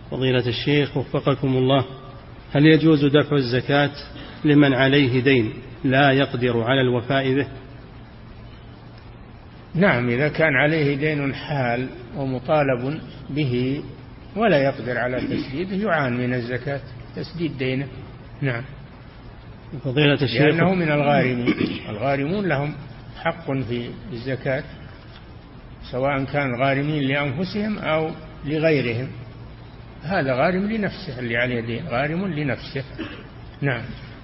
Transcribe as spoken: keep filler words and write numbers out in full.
فضيلة الشيخ وفقكم الله، هل يجوز دفع الزكاة لمن عليه دين لا يقدر على الوفاء به؟ نعم، إذا كان عليه دين حال ومطالب به ولا يقدر على تسديده يعان من الزكاة تسديد دينه. نعم، فضيلة الشيخ، لأنه من الغارمين، الغارمون لهم حق في الزكاة سواء كان غارمين لأنفسهم أو لغيرهم. هذا غارم لنفسه، اللي عليه دين غارم لنفسه. نعم.